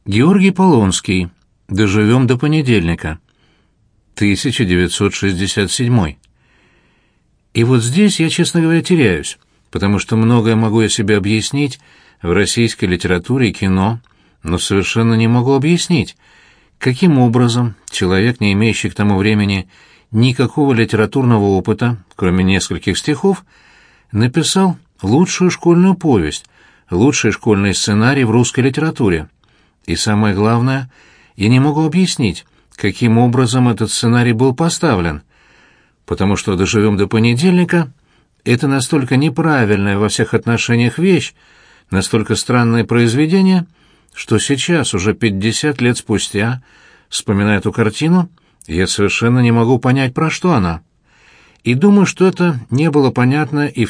Георгий Полонский. Доживем до понедельника. 1967. И вот здесь я, честно говоря, теряюсь, потому что многое могу я себе объяснить в российской литературе и кино, но совершенно не могу объяснить, каким образом человек, не имеющий к тому времени никакого литературного опыта, кроме нескольких стихов, написал лучшую школьную повесть, лучший школьный сценарий в русской литературе. И самое главное, я не могу объяснить, каким образом этот сценарий был поставлен, потому что «Доживем до понедельника» — это настолько неправильная во всех отношениях вещь, настолько странное произведение, что сейчас, уже 50 лет спустя, вспоминая эту картину, я совершенно не могу понять, про что она. И думаю, что это не было понятно и в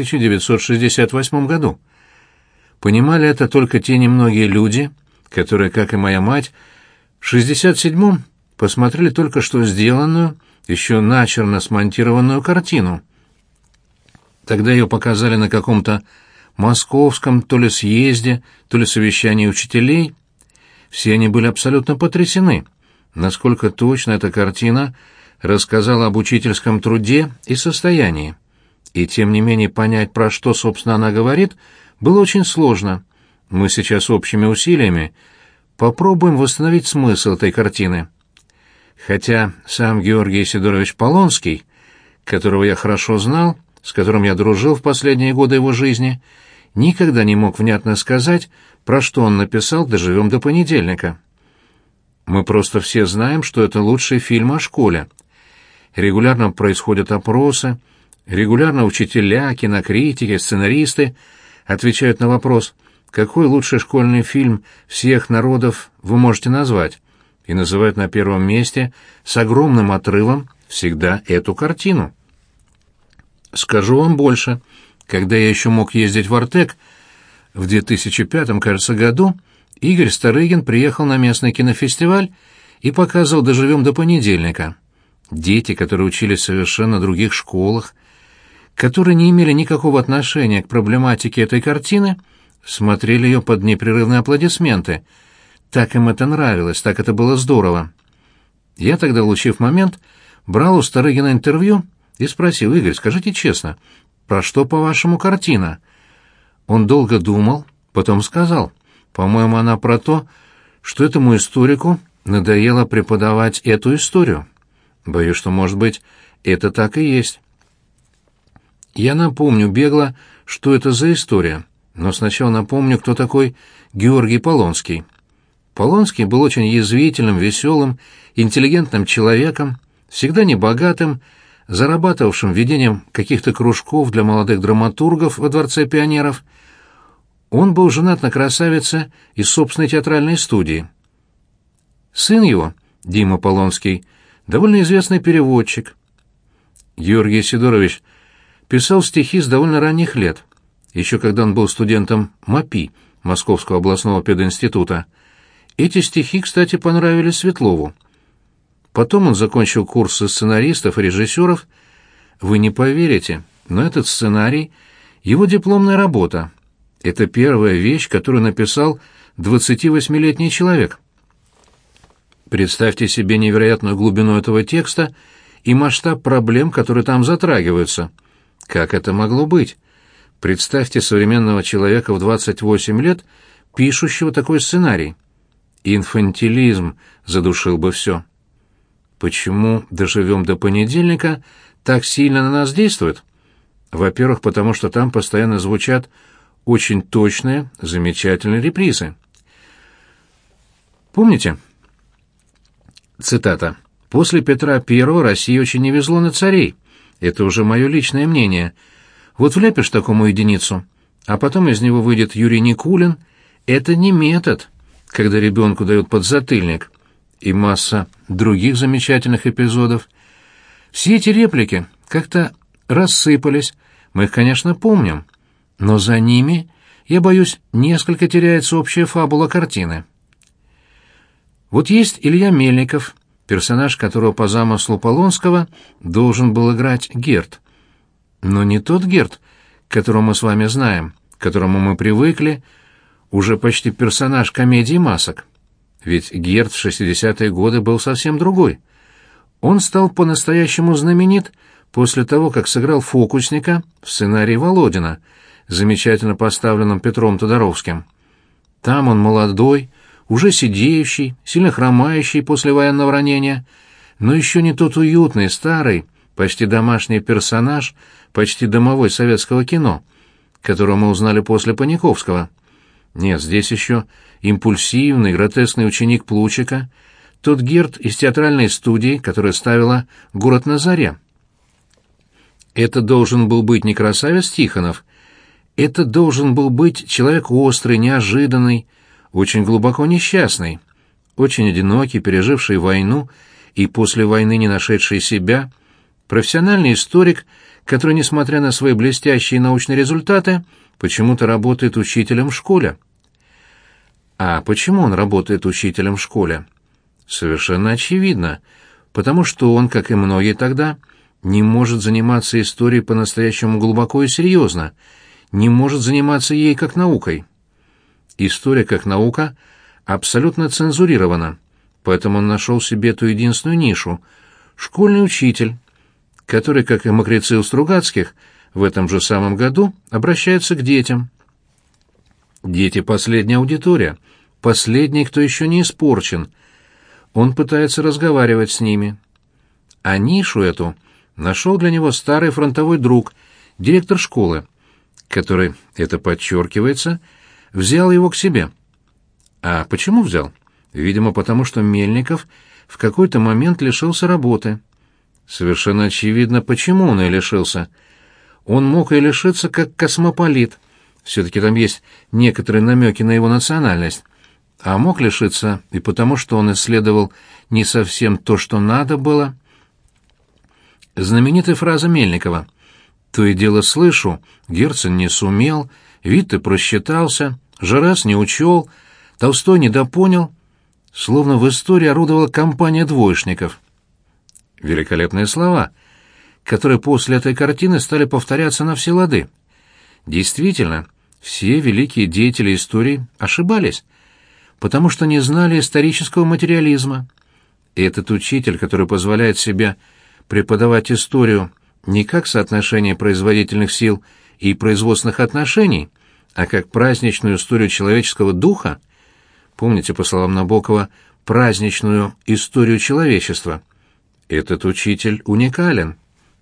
1968 году. Понимали это только те немногие люди, которые, как и моя мать, в 67-м посмотрели только что сделанную, еще начерно смонтированную картину. Тогда ее показали на каком-то московском то ли съезде, то ли совещании учителей. Все они были абсолютно потрясены, насколько точно эта картина рассказала об учительском труде и состоянии. И тем не менее понять, про что, собственно, она говорит, было очень сложно. Мы сейчас общими усилиями попробуем восстановить смысл этой картины. Хотя сам Георгий Сидорович Полонский, которого я хорошо знал, с которым я дружил в последние годы его жизни, никогда не мог внятно сказать, про что он написал «Доживем до понедельника». Мы просто все знаем, что это лучший фильм о школе. Регулярно происходят опросы, регулярно учителя, кинокритики, сценаристы отвечают на вопрос, какой лучший школьный фильм всех народов вы можете назвать, и называют на первом месте с огромным отрывом всегда эту картину. Скажу вам больше. Когда я еще мог ездить в Артек, в 2005, кажется, году, Игорь Старыгин приехал на местный кинофестиваль и показывал «Доживем до понедельника». Дети, которые учились в совершенно других школах, которые не имели никакого отношения к проблематике этой картины, смотрели ее под непрерывные аплодисменты. Так им это нравилось, так это было здорово. Я тогда, улучив момент, брал у Старыгина интервью и спросил: «Игорь, скажите честно, про что, по-вашему, картина?» Он долго думал, потом сказал: «По-моему, она про то, что этому историку надоело преподавать эту историю». Боюсь, что, может быть, это так и есть. Я напомню бегло, что это за история, но сначала напомню, кто такой Георгий Полонский. Полонский был очень язвительным, веселым, интеллигентным человеком, всегда небогатым, зарабатывавшим ведением каких-то кружков для молодых драматургов во Дворце пионеров. Он был женат на красавице из собственной театральной студии. Сын его, Дима Полонский, довольно известный переводчик. Георгий Сидорович писал стихи с довольно ранних лет, еще когда он был студентом МАПИ, Московского областного пединститута. Эти стихи, кстати, понравились Светлову. Потом он закончил курсы сценаристов и режиссеров. Вы не поверите, но этот сценарий — его дипломная работа. Это первая вещь, которую написал 28-летний человек. Представьте себе невероятную глубину этого текста и масштаб проблем, которые там затрагиваются. Как это могло быть? Представьте современного человека в 28 лет, пишущего такой сценарий. Инфантилизм задушил бы все. Почему «Доживем до понедельника» так сильно на нас действует? Во-первых, потому что там постоянно звучат очень точные, замечательные репризы. Помните? Цитата. «После Петра I России очень не везло на царей. Это уже мое личное мнение. Вот влепишь такому единицу, а потом из него выйдет Юрий Никулин. Это не метод, когда ребенку дают подзатыльник». И масса других замечательных эпизодов. Все эти реплики как-то рассыпались, мы их, конечно, помним, но за ними, я боюсь, несколько теряется общая фабула картины. Вот есть Илья Мельников, персонаж которого по замыслу Полонского должен был играть Герд. Но не тот Герд, которого мы с вами знаем, к которому мы привыкли, уже почти персонаж комедии масок. ведь Герд в 60-е годы был совсем другой. Он стал по-настоящему знаменит после того, как сыграл фокусника в сценарии Володина, замечательно поставленном Петром Тодоровским. Там он молодой, уже сидеющий, сильно хромающий после военного ранения, но еще не тот уютный, старый, почти домашний персонаж, почти домовой советского кино, которого мы узнали после Паниковского. Нет, здесь еще импульсивный, гротескный ученик Плучика, тот Герд из театральной студии, которая ставила «Город на заре». Это должен был быть не красавец Тихонов, это должен был быть человек острый, неожиданный, очень глубоко несчастный, очень одинокий, переживший войну и после войны не нашедший себя, профессиональный историк, который, несмотря на свои блестящие научные результаты, почему-то работает учителем в школе. А почему он работает учителем в школе? Совершенно очевидно, потому что он, как и многие тогда, не может заниматься историей по-настоящему глубоко и серьезно, не может заниматься ей как наукой. История как наука абсолютно цензурирована, поэтому он нашел себе ту единственную нишу — школьный учитель, который, как и Макрицил Стругацких, в этом же самом году обращается к детям. Дети — последняя аудитория, последний, кто еще не испорчен. Он пытается разговаривать с ними. А нишу эту нашел для него старый фронтовой друг, директор школы, который, это подчеркивается, взял его к себе. А почему взял? Видимо, потому что Мельников в какой-то момент лишился работы. Совершенно очевидно, почему он и лишился. Он мог и лишиться как космополит. Все-таки там есть некоторые намеки на его национальность. А мог лишиться и потому, что он исследовал не совсем то, что надо было. Знаменитая фраза Мельникова: «То и дело слышу, Герцен не сумел, Витте просчитался, Жарас не учел, Толстой недопонял», словно в истории орудовала компания двоечников. Великолепные слова, которые после этой картины стали повторяться на все лады. Действительно, все великие деятели истории ошибались, потому что не знали исторического материализма. И этот учитель, который позволяет себе преподавать историю не как соотношение производительных сил и производственных отношений, а как праздничную историю человеческого духа, помните, по словам Набокова, праздничную историю человечества, этот учитель уникален.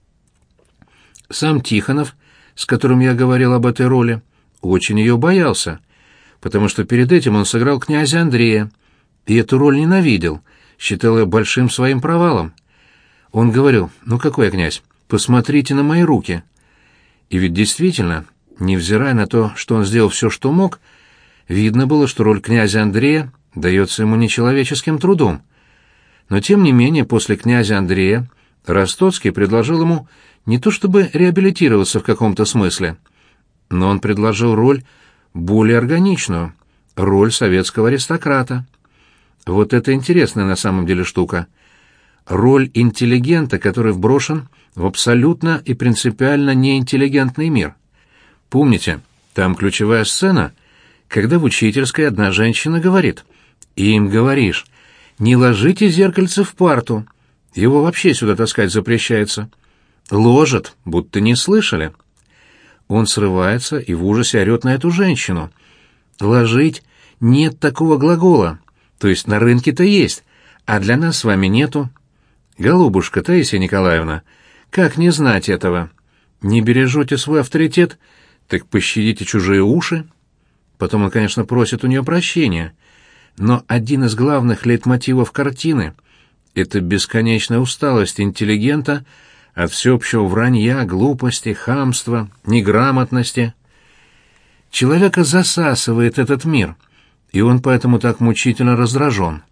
Сам Тихонов, с которым я говорил об этой роли, очень ее боялся, потому что перед этим он сыграл князя Андрея, и эту роль ненавидел, считал ее большим своим провалом. Он говорил: «Ну какой я князь? Посмотрите на мои руки». И ведь действительно, невзирая на то, что он сделал все, что мог, видно было, что роль князя Андрея дается ему нечеловеческим трудом. Но тем не менее, после князя Андрея Ростоцкий предложил ему не то чтобы реабилитироваться в каком-то смысле, но он предложил роль более органичную, роль советского аристократа. Вот это интересная на самом деле штука. Роль интеллигента, который вброшен в абсолютно и принципиально неинтеллигентный мир. Помните, там ключевая сцена, когда в учительской одна женщина говорит: «Им говоришь, не ложите зеркальце в парту, его вообще сюда таскать запрещается». Ложат, будто не слышали. Он срывается и в ужасе орет на эту женщину. «Ложить нет такого глагола, то есть на рынке-то есть, а для нас с вами нету. Голубушка Таисия Николаевна, как не знать этого? Не бережете свой авторитет, так пощадите чужие уши». Потом он, конечно, просит у нее прощения, но один из главных лейтмотивов картины — это бесконечная усталость интеллигента от всеобщего вранья, глупости, хамства, неграмотности. Человека засасывает этот мир, и он поэтому так мучительно раздражен.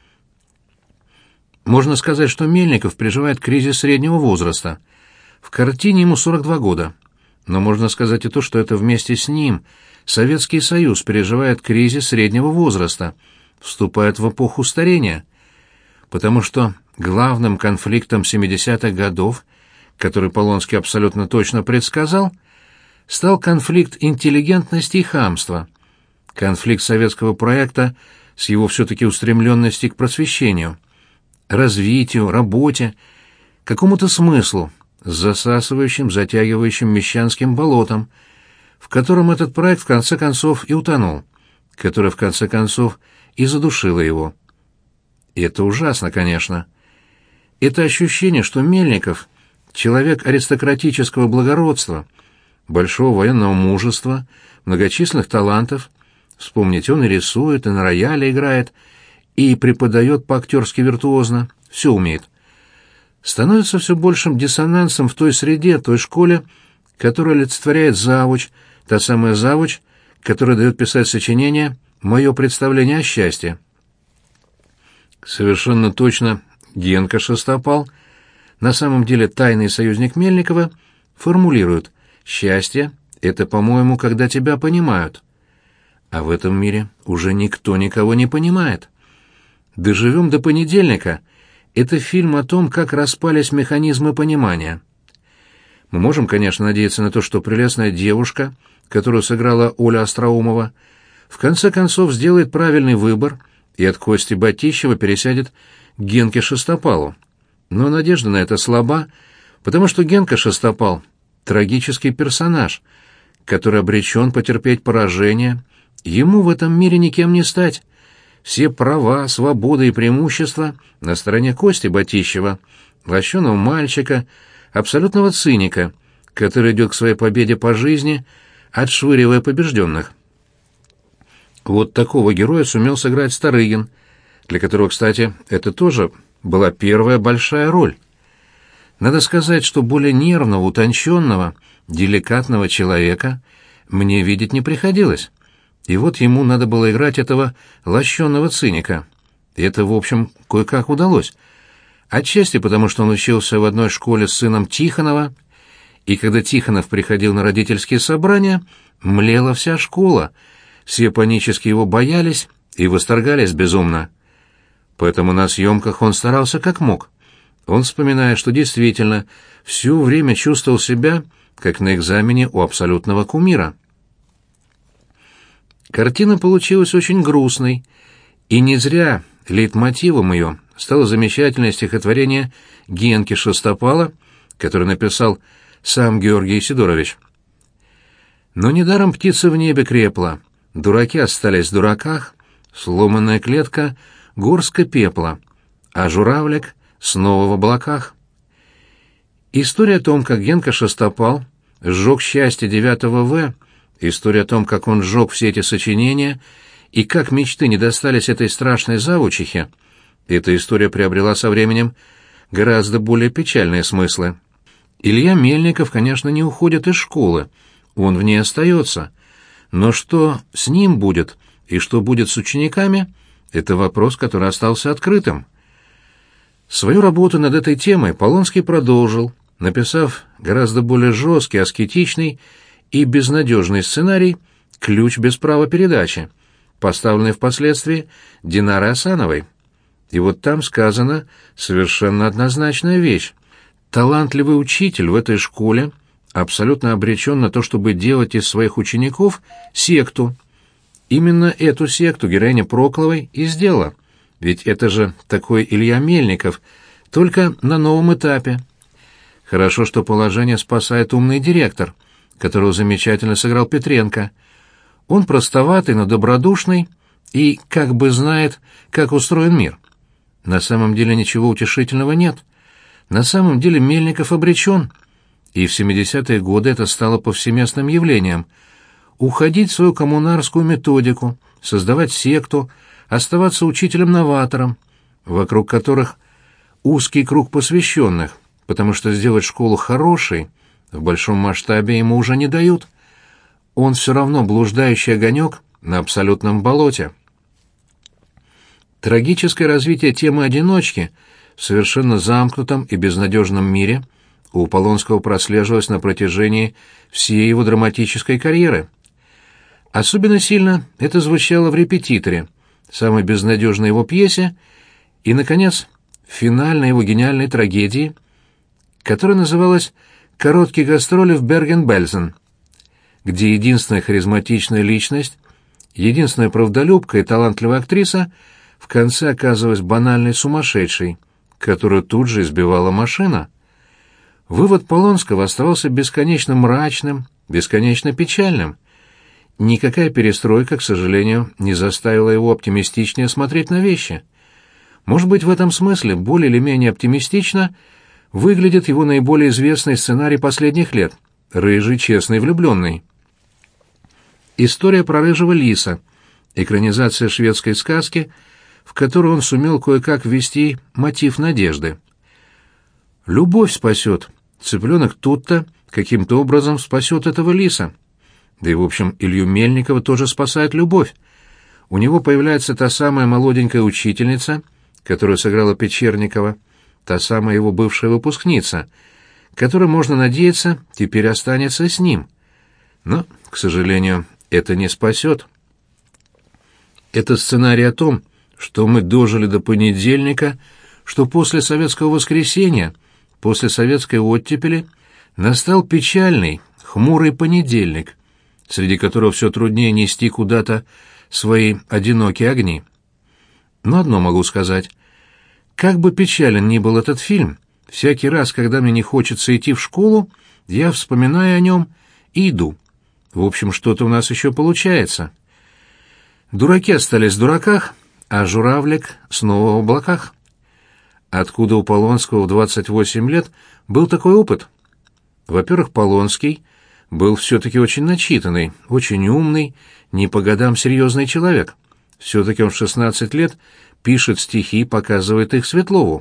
Можно сказать, что Мельников переживает кризис среднего возраста. В картине ему 42 года. Но можно сказать и то, что это вместе с ним Советский Союз переживает кризис среднего возраста, вступает в эпоху старения. Потому что главным конфликтом 70-х годов, который Полонский абсолютно точно предсказал, стал конфликт интеллигентности и хамства, конфликт советского проекта с его все-таки устремленностью к просвещению, развитию, работе, какому-то смыслу, с засасывающим, затягивающим мещанским болотом, в котором этот проект в конце концов и утонул, которое в конце концов и задушило его. И это ужасно, конечно. Это ощущение, что Мельников — человек аристократического благородства, большого военного мужества, многочисленных талантов. Вспомните, он и рисует, и на рояле играет, и преподает по-актерски виртуозно, все умеет. Становится все большим диссонансом в той среде, той школе, которая олицетворяет завуч, та самая завуч, которая дает писать сочинение «Мое представление о счастье». Совершенно точно Генка Шестопал, на самом деле тайный союзник Мельникова, формулирует: «Счастье — это, по-моему, когда тебя понимают». А в этом мире уже никто никого не понимает. «Доживем до понедельника» — это фильм о том, как распались механизмы понимания. Мы можем, конечно, надеяться на то, что прелестная девушка, которую сыграла Оля Остроумова, в конце концов сделает правильный выбор и от Кости Батищева пересядет к Генке Шестопалу. Но надежда на это слаба, потому что Генка Шестопал — трагический персонаж, который обречен потерпеть поражение. Ему в этом мире никем не стать. Все права, свободы и преимущества на стороне Кости Батищева, лощеного мальчика, абсолютного циника, который идет к своей победе по жизни, отшвыривая побежденных. Вот такого героя сумел сыграть Старыгин, для которого, кстати, это тоже была первая большая роль. Надо сказать, что более нервного, утонченного, деликатного человека мне видеть не приходилось. И вот ему надо было играть этого лощеного циника. И это, в общем, кое-как удалось. Отчасти потому, что он учился в одной школе с сыном Тихонова, и когда Тихонов приходил на родительские собрания, млела вся школа, все панически его боялись и восторгались безумно. Поэтому на съемках он старался как мог. Он вспоминает, что действительно все время чувствовал себя, как на экзамене у абсолютного кумира. Картина получилась очень грустной, и не зря лейтмотивом ее стало замечательное стихотворение Генки Шестопала, которое написал сам Георгий Сидорович. «Но недаром птица в небе крепла, дураки остались в дураках, сломанная клетка — горстка пепла, а журавлик снова в облаках». История о том, как Генка Шестопал сжег счастье 9 В, история о том, как он сжег все эти сочинения и как мечты не достались этой страшной завучихе, эта история приобрела со временем гораздо более печальные смыслы. Илья Мельников, конечно, не уходит из школы, он в ней остается. Но что с ним будет и что будет с учениками, это вопрос, который остался открытым. Свою работу над этой темой Полонский продолжил, написав гораздо более жесткий, аскетичный и безнадежный сценарий «Ключ без права передачи», поставленный впоследствии Динарой Асановой. И вот там сказана совершенно однозначная вещь. Талантливый учитель в этой школе абсолютно обречен на то, чтобы делать из своих учеников секту. Именно эту секту героиня Прокловой и сделала. Ведь это же такой Илья Мельников, только на новом этапе. Хорошо, что положение спасает умный директор, которого замечательно сыграл Петренко. Он простоватый, но добродушный и как бы знает, как устроен мир. На самом деле ничего утешительного нет. На самом деле Мельников обречен. И в 70-е годы это стало повсеместным явлением. Уходить в свою коммунарскую методику, создавать секту, оставаться учителем-новатором, вокруг которых узкий круг посвященных, потому что сделать школу хорошей в большом масштабе ему уже не дают. Он все равно блуждающий огонек на абсолютном болоте. Трагическое развитие темы одиночки в совершенно замкнутом и безнадежном мире у Полонского прослеживалось на протяжении всей его драматической карьеры. Особенно сильно это звучало в «Репетиторе», самой безнадежной его пьесе, и, наконец, в финальной его гениальной трагедии, которая называлась «Короткие гастроли в Берген-Бельзен», где единственная харизматичная личность единственная правдолюбка и талантливая актриса в конце оказывалась банальной сумасшедшей, которую тут же избивала машина. Вывод Полонского оставался бесконечно мрачным, бесконечно печальным. Никакая перестройка, к сожалению, не заставила его оптимистичнее смотреть на вещи. Может быть, в этом смысле более или менее оптимистично выглядит его наиболее известный сценарий последних лет «Рыжий, честный, влюбленный». История про рыжего лиса, экранизация шведской сказки, в которую он сумел кое-как ввести мотив надежды. Любовь спасет. Цыпленок тут-то каким-то образом спасет этого лиса. Да и, в общем, Илью Мельникова тоже спасает любовь. У него появляется та самая молоденькая учительница, которую сыграла Печерникова, та самая его бывшая выпускница, которая, можно надеяться, теперь останется с ним. Но, к сожалению, это не спасет. Это сценарий о том, что мы дожили до понедельника, что после советского воскресенья, после советской оттепели, настал печальный, хмурый понедельник, среди которого все труднее нести куда-то свои одинокие огни. Но одно могу сказать. Как бы печален ни был этот фильм, всякий раз, когда мне не хочется идти в школу, я вспоминаю о нем и иду. В общем, что-то у нас еще получается. Дураки остались в дураках, а журавлик снова в облаках. Откуда у Полонского в 28 лет был такой опыт? Во-первых, Полонский был все-таки очень начитанный, очень умный, не по годам серьезный человек. Все-таки он в 16 лет пишет стихи, показывает их Светлову.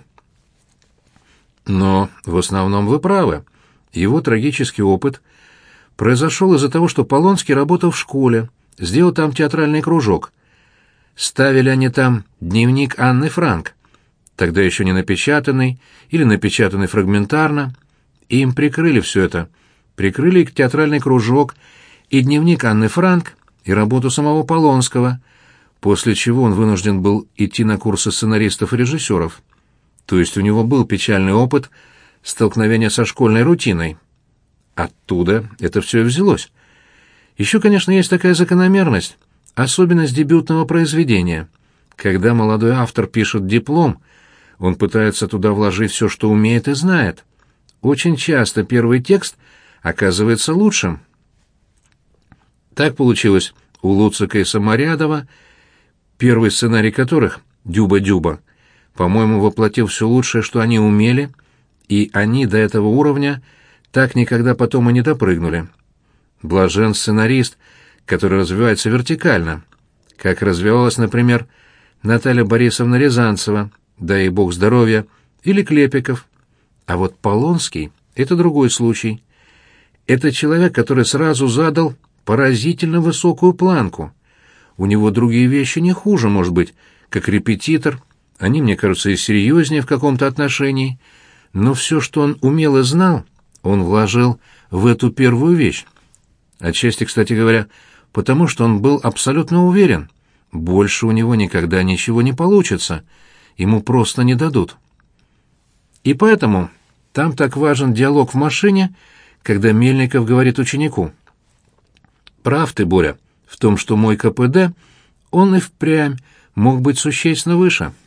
Но в основном вы правы. Его трагический опыт произошел из-за того, что Полонский работал в школе, сделал там театральный кружок. Ставили они там дневник Анны Франк, тогда еще не напечатанный или напечатанный фрагментарно, и им прикрыли все это. Прикрыли и театральный кружок, и дневник Анны Франк, и работу самого Полонского, после чего он вынужден был идти на курсы сценаристов и режиссеров. То есть у него был печальный опыт столкновения со школьной рутиной. Оттуда это все и взялось. Еще, конечно, есть такая закономерность, особенность дебютного произведения. Когда молодой автор пишет диплом, он пытается туда вложить все, что умеет и знает. Очень часто первый текст оказывается лучшим. Так получилось у Луцика и Саморядова, первый сценарий которых, «Дюба-Дюба», по-моему, воплотил все лучшее, что они умели, и они до этого уровня так никогда потом и не допрыгнули. Блажен сценарист, который развивается вертикально, как развивалась, например, Наталья Борисовна Рязанцева, дай ей бог здоровья, или Клепиков. А вот Полонский — это другой случай. Это человек, который сразу задал поразительно высокую планку. У него другие вещи не хуже, может быть, как «Репетитор», они, мне кажется, и серьезнее в каком-то отношении, но все, что он умел и знал, он вложил в эту первую вещь. Отчасти, кстати говоря, потому что он был абсолютно уверен, больше у него никогда ничего не получится, ему просто не дадут. И поэтому там так важен диалог в машине, когда Мельников говорит ученику: «Прав ты, Боря, в том, что мой КПД, он и впрямь мог быть существенно выше».